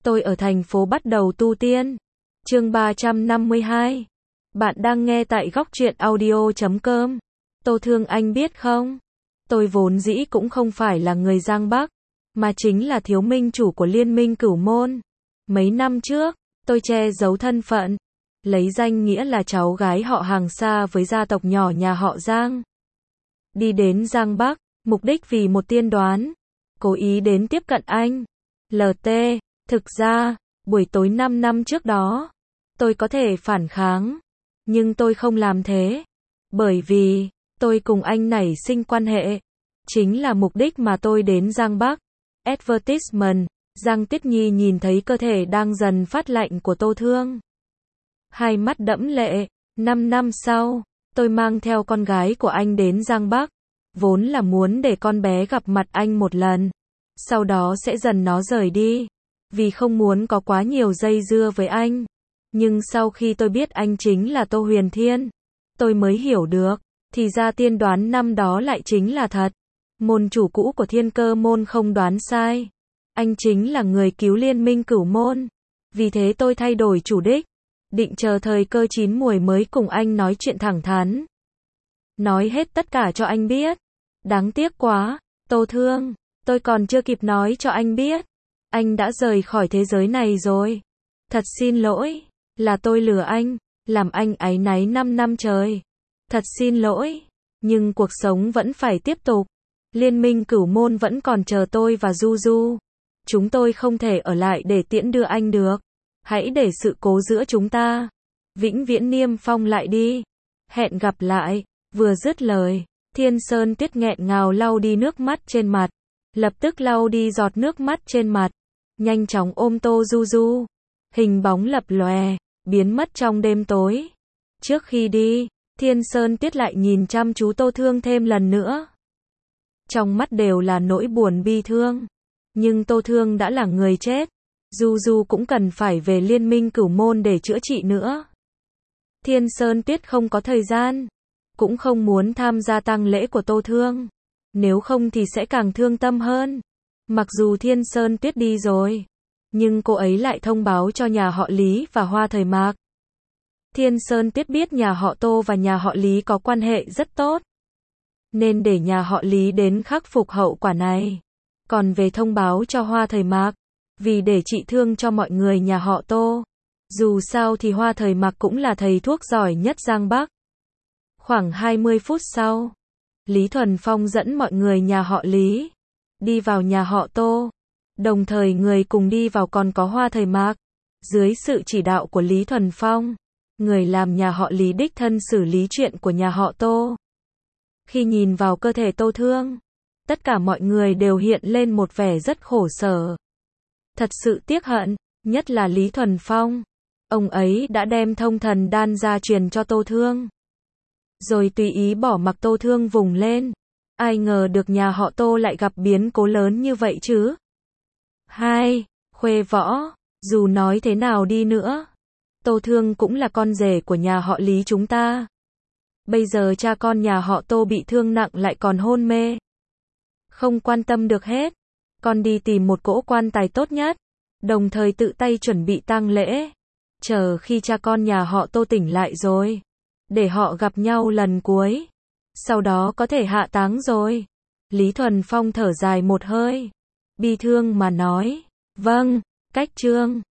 Tôi ở thành phố bắt đầu tu tiên. Chương 352. Bạn đang nghe tại góc truyện audio.com. Tô Thương Anh biết không? Tôi vốn dĩ cũng không phải là người Giang Bắc, mà chính là thiếu minh chủ của Liên minh Cửu Môn. Mấy năm trước, tôi che giấu thân phận, lấy danh nghĩa là cháu gái họ hàng xa với gia tộc nhỏ nhà họ Giang. Đi đến Giang Bắc, mục đích vì một tiên đoán, cố ý đến tiếp cận anh. LT, thực ra, buổi tối 5 năm trước đó, tôi có thể phản kháng, nhưng tôi không làm thế, bởi vì, tôi cùng anh nảy sinh quan hệ, chính là mục đích mà tôi đến Giang Bắc. Advertisement, Giang Tiết Nhi nhìn thấy cơ thể đang dần phát lạnh của Tô Thương. Hai mắt đẫm lệ, 5 năm sau, tôi mang theo con gái của anh đến Giang Bắc, vốn là muốn để con bé gặp mặt anh một lần, sau đó sẽ dần nó rời đi, vì không muốn có quá nhiều dây dưa với anh. Nhưng sau khi tôi biết anh chính là Tô Huyền Thiên, tôi mới hiểu được, thì ra tiên đoán năm đó lại chính là thật. Môn chủ cũ của Thiên Cơ môn không đoán sai. Anh chính là người cứu Liên minh Cửu Môn. Vì thế tôi thay đổi chủ đích, định chờ thời cơ chín muồi mới cùng anh nói chuyện thẳng thắn. Nói hết tất cả cho anh biết. Đáng tiếc quá, Tô Thương, tôi còn chưa kịp nói cho anh biết. Anh đã rời khỏi thế giới này rồi. Thật xin lỗi, là tôi lừa anh, làm anh áy náy 5 năm trời. Thật xin lỗi, nhưng cuộc sống vẫn phải tiếp tục. Liên minh Cửu Môn vẫn còn chờ tôi và Du Du. Chúng tôi không thể ở lại để tiễn đưa anh được. Hãy để sự cố giữa chúng ta vĩnh viễn niêm phong lại đi. Hẹn gặp lại. Vừa dứt lời, Thiên Sơn Tuyết nghẹn ngào lau đi nước mắt trên mặt. Lập tức lau đi giọt nước mắt trên mặt. Nhanh chóng ôm Tô Du Du. Hình bóng lập lòe, biến mất trong đêm tối. Trước khi đi, Thiên Sơn Tuyết lại nhìn chăm chú Tô Thương thêm lần nữa. Trong mắt đều là nỗi buồn bi thương. Nhưng Tô Thương đã là người chết. Du Du cũng cần phải về Liên minh Cửu Môn để chữa trị nữa. Thiên Sơn Tuyết không có thời gian, cũng không muốn tham gia tang lễ của Tô Thương. Nếu không thì sẽ càng thương tâm hơn. Mặc dù Thiên Sơn Tuyết đi rồi, nhưng cô ấy lại thông báo cho nhà họ Lý và Hoa Thời Mạc. Thiên Sơn Tuyết biết nhà họ Tô và nhà họ Lý có quan hệ rất tốt, nên để nhà họ Lý đến khắc phục hậu quả này. Còn về thông báo cho Hoa Thời Mạc, vì để trị thương cho mọi người nhà họ Tô. Dù sao thì Hoa Thời Mạc cũng là thầy thuốc giỏi nhất Giang Bắc. Khoảng 20 phút sau, Lý Thuần Phong dẫn mọi người nhà họ Lý đi vào nhà họ Tô. Đồng thời người cùng đi vào còn có Hoa Thời Mạc. Dưới sự chỉ đạo của Lý Thuần Phong, người làm nhà họ Lý đích thân xử lý chuyện của nhà họ Tô. Khi nhìn vào cơ thể Tô Thương, tất cả mọi người đều hiện lên một vẻ rất khổ sở. Thật sự tiếc hận, nhất là Lý Thuần Phong. Ông ấy đã đem thông thần đan ra truyền cho Tô Thương, rồi tùy ý bỏ mặc Tô Thương vùng lên. Ai ngờ được nhà họ Tô lại gặp biến cố lớn như vậy chứ. Khuê Võ, dù nói thế nào đi nữa, Tô Thương cũng là con rể của nhà họ Lý chúng ta. Bây giờ cha con nhà họ Tô bị thương nặng lại còn hôn mê, không quan tâm được hết. Con đi tìm một cỗ quan tài tốt nhất, đồng thời tự tay chuẩn bị tang lễ. Chờ khi cha con nhà họ Tô tỉnh lại rồi, để họ gặp nhau lần cuối, sau đó có thể hạ táng rồi. Lý Thuần Phong thở dài một hơi, bi thương mà nói, vâng, cách trương.